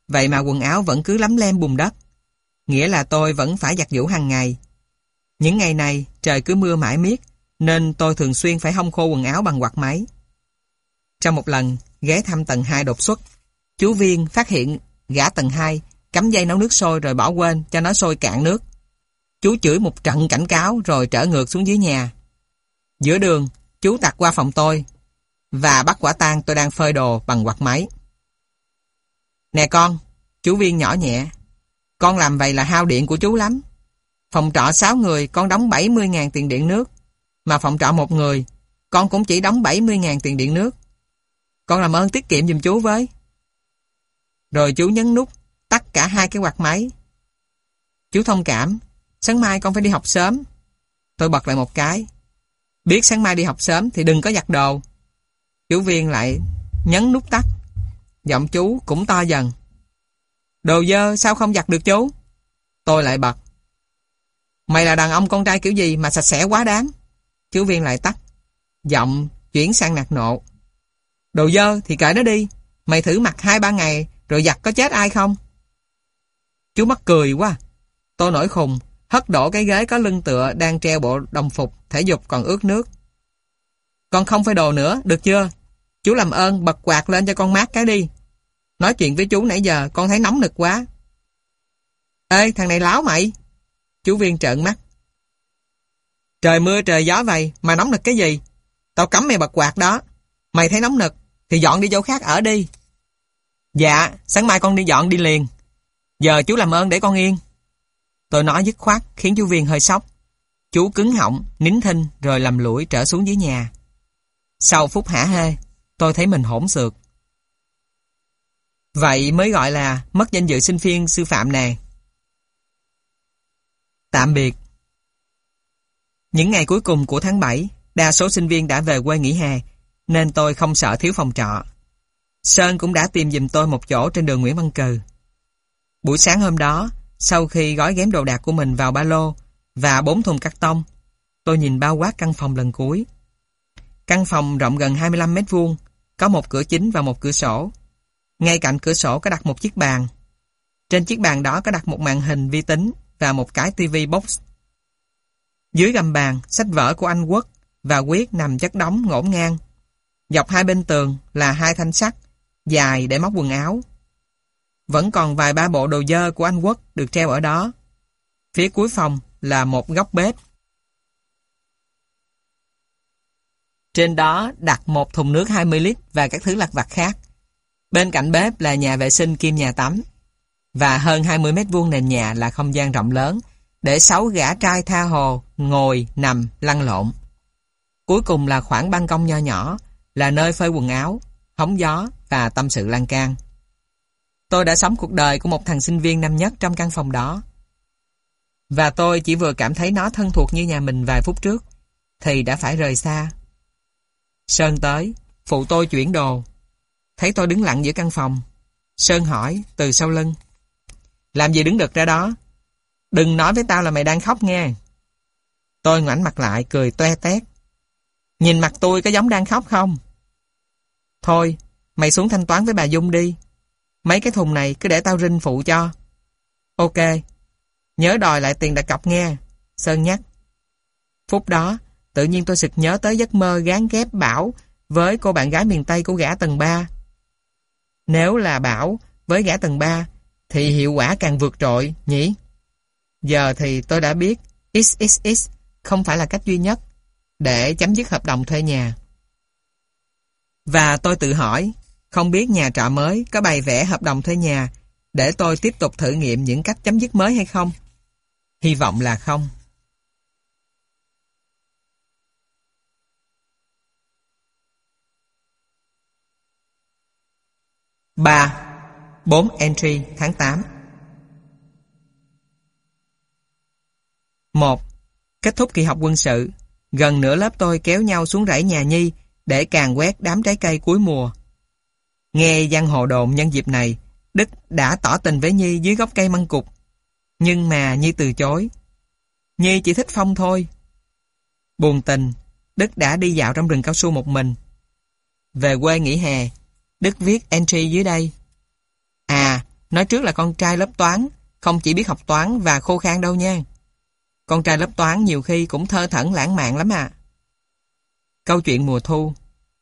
Vậy mà quần áo vẫn cứ lấm lem bùn đất. Nghĩa là tôi vẫn phải giặt giũ hàng ngày. Những ngày này trời cứ mưa mãi miết, nên tôi thường xuyên phải hong khô quần áo bằng quạt máy. Trong một lần ghé thăm tầng 2 đột xuất, chú Viên phát hiện gã tầng 2 cắm dây nấu nước sôi rồi bỏ quên cho nó sôi cạn nước. Chú chửi một trận cảnh cáo rồi trở ngược xuống dưới nhà. Giữa đường, chú tạt qua phòng tôi và bắt quả tang tôi đang phơi đồ bằng quạt máy. Nè con, chú Viên nhỏ nhẹ, con làm vậy là hao điện của chú lắm. Phòng trọ 6 người con đóng 70.000 tiền điện nước, mà phòng trọ 1 người con cũng chỉ đóng 70.000 tiền điện nước. Con làm ơn tiết kiệm giùm chú với. Rồi chú nhấn nút tắt cả 2 cái quạt máy. Chú thông cảm, sáng mai con phải đi học sớm. Tôi bật lại một cái. Biết sáng mai đi học sớm thì đừng có giặt đồ. Chú Viên lại nhấn nút tắt. Giọng chú cũng to dần. Đồ dơ sao không giặt được chú? Tôi lại bật. Mày là đàn ông con trai kiểu gì mà sạch sẽ quá đáng? Chú Viên lại tắt. Giọng chuyển sang nạt nộ. Đồ dơ thì kệ nó đi. Mày thử mặc 2-3 ngày rồi giặt có chết ai không? Chú mắc cười quá. Tôi nổi khùng, hất đổ cái ghế có lưng tựa đang treo bộ đồng phục thể dục còn ướt nước. Con không phải đồ nữa, được chưa? Chú làm ơn bật quạt lên cho con mát cái đi. Nói chuyện với chú nãy giờ con thấy nóng nực quá. Ê, thằng này láo mày. Chú Viên trợn mắt. Trời mưa trời gió vậy mà nóng nực cái gì? Tao cấm mày bật quạt đó. Mày thấy nóng nực thì dọn đi chỗ khác ở đi. Dạ, sáng mai con đi dọn đi liền. Giờ chú làm ơn để con yên. Tôi nói dứt khoát khiến chú Viên hơi sốc. Chú cứng họng, nín thinh rồi lầm lũi trở xuống dưới nhà. Sau phút hả hê, tôi thấy mình hỗn xược. Vậy mới gọi là mất danh dự sinh viên sư phạm nè. Tạm biệt. Những ngày cuối cùng của tháng 7, đa số sinh viên đã về quê nghỉ hè, nên tôi không sợ thiếu phòng trọ. Sơn cũng đã tìm giùm tôi một chỗ trên đường Nguyễn Văn Cừ. Buổi sáng hôm đó, sau khi gói ghém đồ đạc của mình vào ba lô và 4 thùng cát tông, tôi nhìn bao quát căn phòng lần cuối. Căn phòng rộng gần 25 mét vuông, có một cửa chính và một cửa sổ. Ngay cạnh cửa sổ có đặt một chiếc bàn. Trên chiếc bàn đó có đặt một màn hình vi tính và một cái tivi box. Dưới gầm bàn, sách vở của anh Quốc và Quyết nằm chất đống ngổn ngang. Dọc hai bên tường là 2 thanh sắt dài để móc quần áo. Vẫn còn vài ba bộ đồ dơ của anh Quốc được treo ở đó. Phía cuối phòng là một góc bếp. Trên đó đặt một thùng nước 20 lít và các thứ lặt vặt khác. Bên cạnh bếp là nhà vệ sinh kiêm nhà tắm. Và hơn 20 mét vuông nền nhà là không gian rộng lớn để 6 gã trai tha hồ ngồi, nằm, lăn lộn. Cuối cùng là khoảng ban công nho nhỏ, là nơi phơi quần áo, hóng gió và tâm sự lan can. Tôi đã sống cuộc đời của một thằng sinh viên năm nhất trong căn phòng đó. Và tôi chỉ vừa cảm thấy nó thân thuộc như nhà mình vài phút trước, thì đã phải rời xa. Sơn tới, phụ tôi chuyển đồ. Thấy tôi đứng lặng giữa căn phòng, Sơn hỏi từ sau lưng. Làm gì đứng đực ra đó? Đừng nói với tao là mày đang khóc nghe. Tôi ngoảnh mặt lại cười toe tét. Nhìn mặt tôi có giống đang khóc không? Thôi, mày xuống thanh toán với bà Dung đi. Mấy cái thùng này cứ để tao rinh phụ cho. Ok, nhớ đòi lại tiền đặt cọc nghe, Sơn nhắc. Phút đó, tự nhiên tôi sực nhớ tới giấc mơ gán ghép Bảo với cô bạn gái miền Tây của gã tầng 3. Nếu là Bảo với gã tầng 3 thì hiệu quả càng vượt trội nhỉ? Giờ thì tôi đã biết XXX không phải là cách duy nhất để chấm dứt hợp đồng thuê nhà. Và tôi tự hỏi, không biết nhà trọ mới có bày vẽ hợp đồng thuê nhà để tôi tiếp tục thử nghiệm những cách chấm dứt mới hay không? Hy vọng là không. Ba, 4 entry tháng 8. 1. Kết thúc kỳ học quân sự, gần nửa lớp tôi kéo nhau xuống rẫy nhà Nhi để càn quét đám trái cây cuối mùa. Nghe giang hồ đồn nhân dịp này, Đức đã tỏ tình với Nhi dưới gốc cây măng cụt. Nhưng mà Nhi từ chối. Nhi chỉ thích Phong thôi. Buồn tình, Đức đã đi dạo trong rừng cao su một mình. Về quê nghỉ hè, Đức viết entry dưới đây. À, Nói trước là con trai lớp toán, không chỉ biết học toán và khô khan đâu nha. Con trai lớp toán nhiều khi cũng thơ thẩn lãng mạn lắm à. Câu chuyện mùa thu.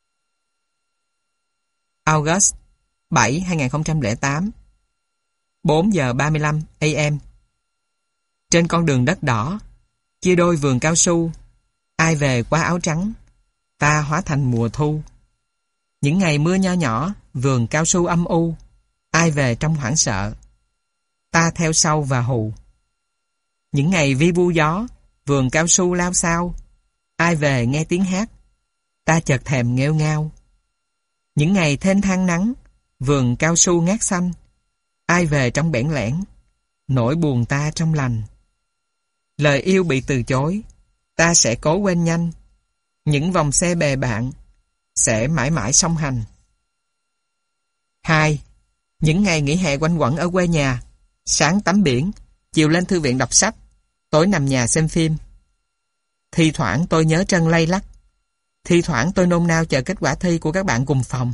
August 7, 2008, 4 giờ 35 AM. Trên con đường đất đỏ, chia đôi vườn cao su, ai về qua áo trắng, ta hóa thành mùa thu. Những ngày mưa nho nhỏ, vườn cao su âm u, ai về trong hoảng sợ, ta theo sau và hù. Những ngày vi vu gió, vườn cao su lao xao, ai về nghe tiếng hát, ta chợt thèm nghêu ngao. Những ngày thênh thang nắng, vườn cao su ngát xanh, ai về trong bẽn lẽn, nỗi buồn ta trong lành. Lời yêu bị từ chối, ta sẽ cố quên nhanh. Những vòng xe bè bạn sẽ mãi mãi song hành. 2. Những ngày nghỉ hè quanh quẩn ở quê nhà, sáng tắm biển, chiều lên thư viện đọc sách, tối nằm nhà xem phim. Thi thoảng tôi nhớ chân lay lắc, thi thoảng tôi nôn nao chờ kết quả thi của các bạn cùng phòng.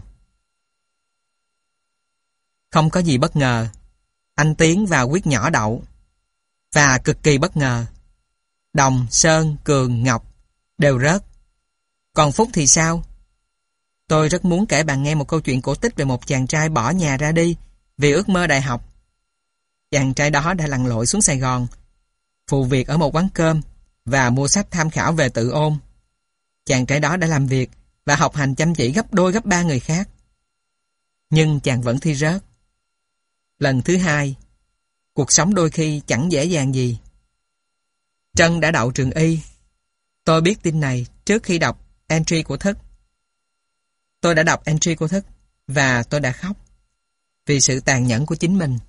Không có gì bất ngờ, anh Tiến vào quyết nhỏ đậu. Và cực kỳ bất ngờ, Đồng, Sơn, Cường, Ngọc đều rớt. Còn Phúc thì sao? Tôi rất muốn kể bạn nghe một câu chuyện cổ tích về một chàng trai bỏ nhà ra đi vì ước mơ đại học. Chàng trai đó đã lặn lội xuống Sài Gòn, phụ việc ở một quán cơm và mua sách tham khảo về tự ôn. Chàng trai đó đã làm việc và học hành chăm chỉ gấp đôi gấp ba người khác. Nhưng chàng vẫn thi rớt. Lần thứ hai, cuộc sống đôi khi chẳng dễ dàng gì. Trân đã đậu trường Y. Tôi biết tin này trước khi đọc entry của Thức. Tôi đã đọc entry của Thức và tôi đã khóc vì sự tàn nhẫn của chính mình.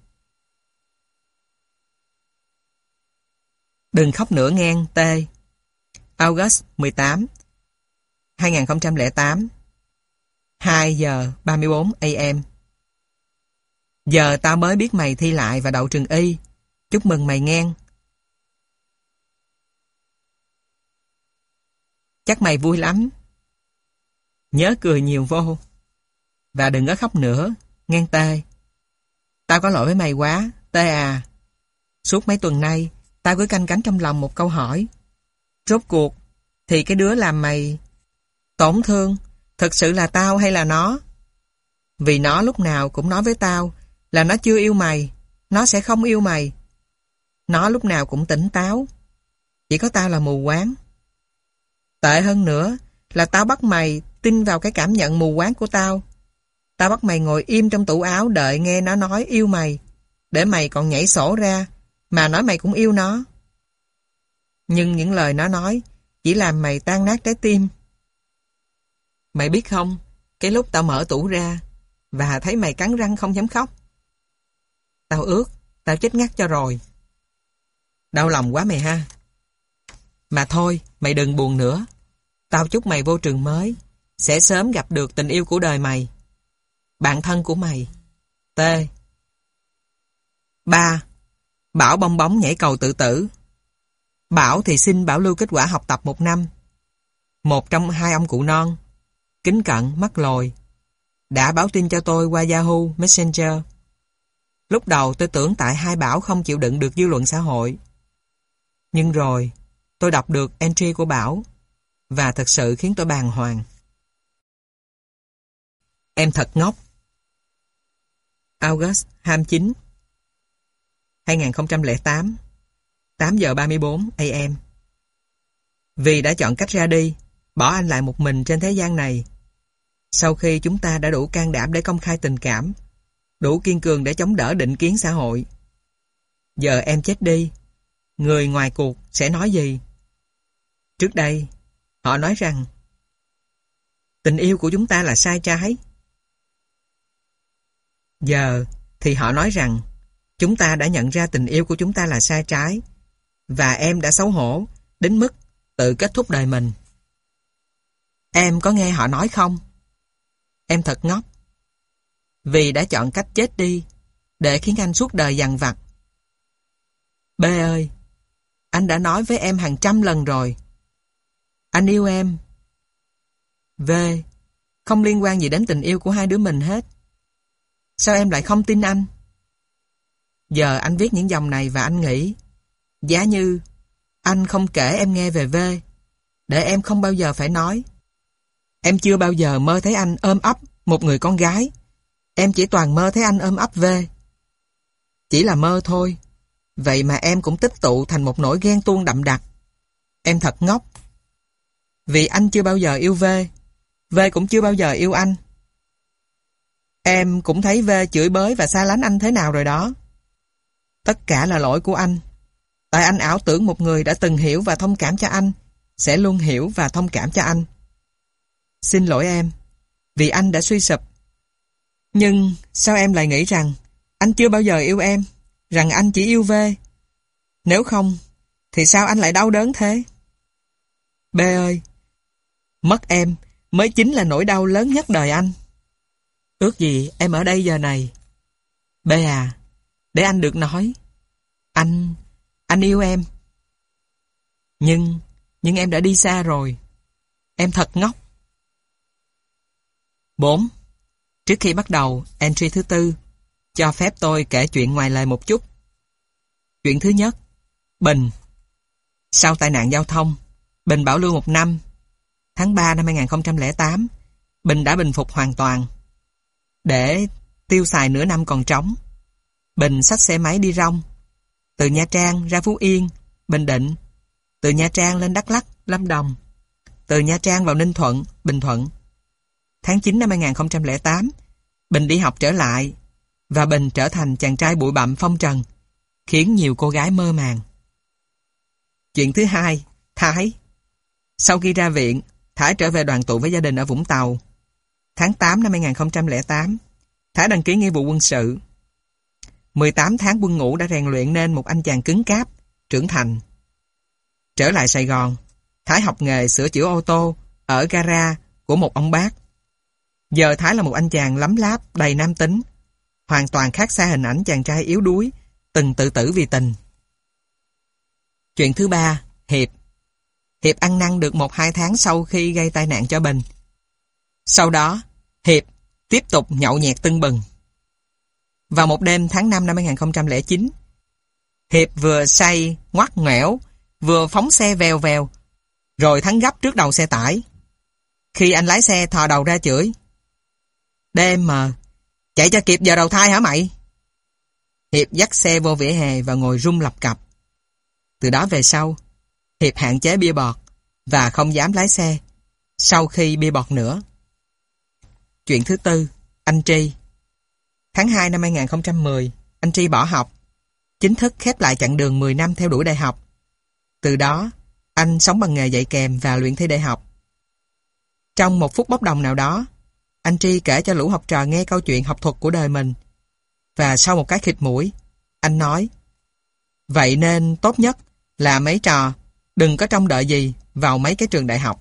Đừng khóc nữa ngang T. August 18, 2008, 2 giờ 34 AM. Giờ tao mới biết mày thi lại và đậu trường Y. Chúc mừng mày ngang. Chắc mày vui lắm. Nhớ cười nhiều vô. Và đừng có khóc nữa, ngang T. Tao có lỗi với mày quá, T à. Suốt mấy tuần nay, tao cứ canh cánh trong lòng một câu hỏi. Rốt cuộc, thì cái đứa làm mày tổn thương, thực sự là tao hay là nó? Vì nó lúc nào cũng nói với tao là nó chưa yêu mày, nó sẽ không yêu mày. Nó lúc nào cũng tỉnh táo, chỉ có tao là mù quáng. Tệ hơn nữa là tao bắt mày tin vào cái cảm nhận mù quáng của tao. Tao bắt mày ngồi im trong tủ áo đợi nghe nó nói yêu mày, để mày còn nhảy sổ ra mà nói mày cũng yêu nó. Nhưng những lời nó nói chỉ làm mày tan nát trái tim. Mày biết không, cái lúc tao mở tủ ra và thấy mày cắn răng không dám khóc, tao ước tao chết ngắt cho rồi. Đau lòng quá mày ha. Mà thôi, mày đừng buồn nữa. Tao chúc mày vô trường mới sẽ sớm gặp được tình yêu của đời mày, bạn thân của mày. T. 3. Bảo bong bóng nhảy cầu tự tử. Bảo thì xin bảo lưu kết quả học tập 1 năm. Một trong hai ông cụ non, kính cận, mắt lồi, đã báo tin cho tôi qua Yahoo Messenger. Lúc đầu tôi tưởng tại hai Bảo không chịu đựng được dư luận xã hội. Nhưng rồi, tôi đọc được entry của Bảo và thật sự khiến tôi bàng hoàng. Em thật ngốc. August 29, 2008, 8 giờ 34 AM. Vì đã chọn cách ra đi, bỏ anh lại một mình trên thế gian này. Sau khi chúng ta đã đủ can đảm để công khai tình cảm, đủ kiên cường để chống đỡ định kiến xã hội. Giờ em chết đi, người ngoài cuộc sẽ nói gì? Trước đây, họ nói rằng tình yêu của chúng ta là sai trái. Giờ thì họ nói rằng chúng ta đã nhận ra tình yêu của chúng ta là sai trái và em đã xấu hổ đến mức tự kết thúc đời mình. Em có nghe họ nói không? Em thật ngốc. Vì đã chọn cách chết đi để khiến anh suốt đời dằn vặt. B ơi, anh đã nói với em hàng trăm lần rồi. Anh yêu em. V. Không liên quan gì đến tình yêu của hai đứa mình hết. Sao em lại không tin anh? Giờ anh viết những dòng này và anh nghĩ, giá như anh không kể em nghe về V, để em không bao giờ phải nói. Em chưa bao giờ mơ thấy anh ôm ấp một người con gái. Em chỉ toàn mơ thấy anh ôm ấp V. Chỉ là mơ thôi. Vậy mà em cũng tích tụ thành một nỗi ghen tuông đậm đặc. Em thật ngốc. Vì anh chưa bao giờ yêu V. V cũng chưa bao giờ yêu anh. Em cũng thấy V chửi bới và xa lánh anh thế nào rồi đó. Tất cả là lỗi của anh. Tại anh ảo tưởng một người đã từng hiểu và thông cảm cho anh sẽ luôn hiểu và thông cảm cho anh. Xin lỗi em, vì anh đã suy sụp. Nhưng sao em lại nghĩ rằng anh chưa bao giờ yêu em, rằng anh chỉ yêu V? Nếu không, thì sao anh lại đau đớn thế? B ơi, mất em mới chính là nỗi đau lớn nhất đời anh. Ước gì em ở đây giờ này. B à, để anh được nói. Anh yêu em. Nhưng em đã đi xa rồi. Em thật ngốc. 4. Trước khi bắt đầu, entry thứ 4, cho phép tôi kể chuyện ngoài lề một chút. Chuyện thứ nhất, Bình. Sau tai nạn giao thông, Bình bảo lưu 1 năm. Tháng 3 năm 2008, Bình đã bình phục hoàn toàn. Để tiêu xài nửa năm còn trống, Bình xách xe máy đi rong. Từ Nha Trang ra Phú Yên, Bình Định. Từ Nha Trang lên Đắk Lắk, Lâm Đồng. Từ Nha Trang vào Ninh Thuận, Bình Thuận. Tháng 9 năm 2008, Bình đi học trở lại và Bình trở thành chàng trai bụi bặm phong trần, khiến nhiều cô gái mơ màng. Chuyện thứ hai, Thái. Sau khi ra viện, Thái trở về đoàn tụ với gia đình ở Vũng Tàu. Tháng 8 năm 2008, Thái đăng ký nghĩa vụ quân sự. 18 tháng quân ngũ đã rèn luyện nên một anh chàng cứng cáp, trưởng thành. Trở lại Sài Gòn, Thái học nghề sửa chữa ô tô ở gara của một ông bác. Giờ Thái là một anh chàng lắm láp, đầy nam tính, hoàn toàn khác xa hình ảnh chàng trai yếu đuối, từng tự tử vì tình. Chuyện thứ ba, Hiệp. Hiệp ăn năn được 1-2 tháng sau khi gây tai nạn cho Bình. Sau đó, Hiệp tiếp tục nhậu nhẹt tưng bừng. Vào một đêm tháng 5 năm 2009, Hiệp vừa say ngoắt ngoẻo, vừa phóng xe vèo vèo, rồi thắng gấp trước đầu xe tải. Khi anh lái xe thò đầu ra chửi: "Đêm mà, chạy cho kịp giờ đầu thai hả mày?" Hiệp dắt xe vô vỉa hè và ngồi rung lập cập. Từ đó về sau, Hiệp hạn chế bia bọt và không dám lái xe sau khi bia bọt nữa. Chuyện thứ tư, anh Tri. Tháng 2 năm 2010, anh Tri bỏ học, chính thức khép lại chặng đường 10 năm theo đuổi đại học. Từ đó, anh sống bằng nghề dạy kèm và luyện thi đại học. Trong một phút bốc đồng nào đó, anh Tri kể cho lũ học trò nghe câu chuyện học thuật của đời mình. Và sau một cái khịt mũi, anh nói: "Vậy nên tốt nhất là mấy trò đừng có trông đợi gì vào mấy cái trường đại học."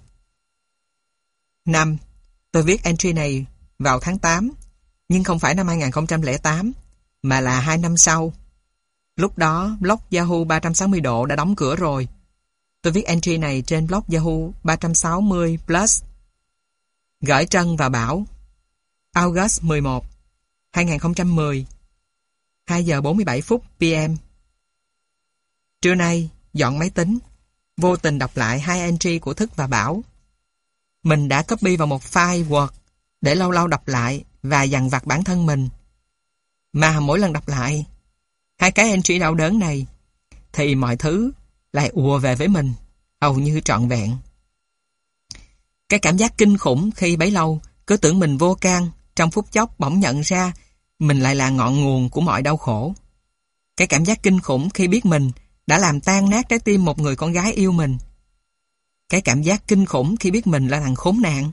5. Tôi viết entry này vào tháng 8, nhưng không phải năm 2008, mà là 2 năm sau. Lúc đó, blog Yahoo 360 độ đã đóng cửa rồi. Tôi viết entry này trên blog Yahoo 360 Plus. Gửi Trân và Bảo. August 11, 2010, 2 giờ 47 phút PM. Trưa nay, dọn máy tính, vô tình đọc lại 2 entry của Thức và Bảo. Mình đã copy vào một file Word để lâu lâu đọc lại và dằn vặt bản thân mình. Mà mỗi lần đọc lại 2 cái entry đau đớn này, thì mọi thứ lại ùa về với mình, hầu như trọn vẹn. Cái cảm giác kinh khủng khi bấy lâu cứ tưởng mình vô can, trong phút chốc bỗng nhận ra mình lại là ngọn nguồn của mọi đau khổ. Cái cảm giác kinh khủng khi biết mình đã làm tan nát trái tim một người con gái yêu mình. Cái cảm giác kinh khủng khi biết mình là thằng khốn nạn.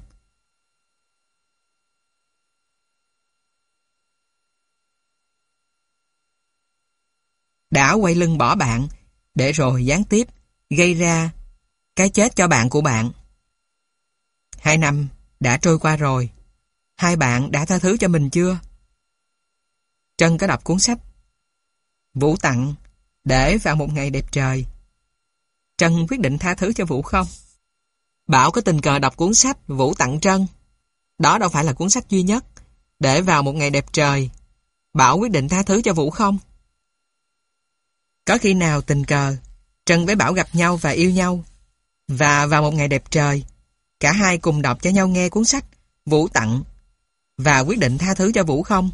Đã quay lưng bỏ bạn, để rồi gián tiếp gây ra cái chết cho bạn của bạn. 2 năm đã trôi qua rồi. 2 bạn đã tha thứ cho mình chưa? Trân có đọc cuốn sách Vũ tặng để vào một ngày đẹp trời. Trân quyết định tha thứ cho Vũ không? Bảo có tình cờ đọc cuốn sách Vũ tặng Trân. Đó đâu phải là cuốn sách duy nhất. Để vào một ngày đẹp trời, Bảo quyết định tha thứ cho Vũ không? Có khi nào tình cờ, Trân với Bảo gặp nhau và yêu nhau, và vào một ngày đẹp trời, cả hai cùng đọc cho nhau nghe cuốn sách Vũ tặng và quyết định tha thứ cho Vũ không?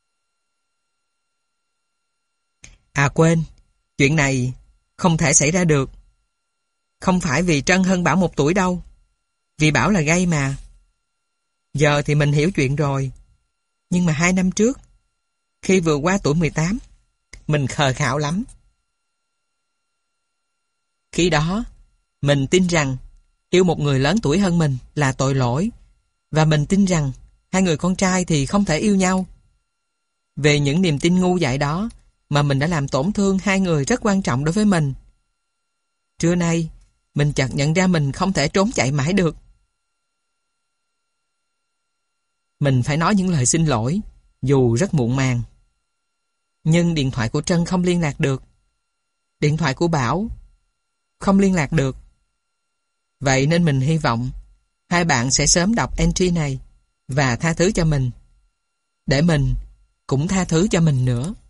À quên, chuyện này không thể xảy ra được. Không phải vì Trân hơn Bảo 1 tuổi đâu. Vì Bảo là gay mà. Giờ thì mình hiểu chuyện rồi. Nhưng mà 2 năm trước, khi vừa qua tuổi 18, mình khờ khạo lắm. Khi đó, mình tin rằng yêu một người lớn tuổi hơn mình là tội lỗi, và mình tin rằng hai người con trai thì không thể yêu nhau. Về những niềm tin ngu dại đó mà mình đã làm tổn thương hai người rất quan trọng đối với mình. Trưa nay, mình chợt nhận ra mình không thể trốn chạy mãi được. Mình phải nói những lời xin lỗi, dù rất muộn màng. Nhưng điện thoại của Trân không liên lạc được. Điện thoại của Bảo không liên lạc được. Vậy nên mình hy vọng hai bạn sẽ sớm đọc entry này và tha thứ cho mình, để mình cũng tha thứ cho mình nữa.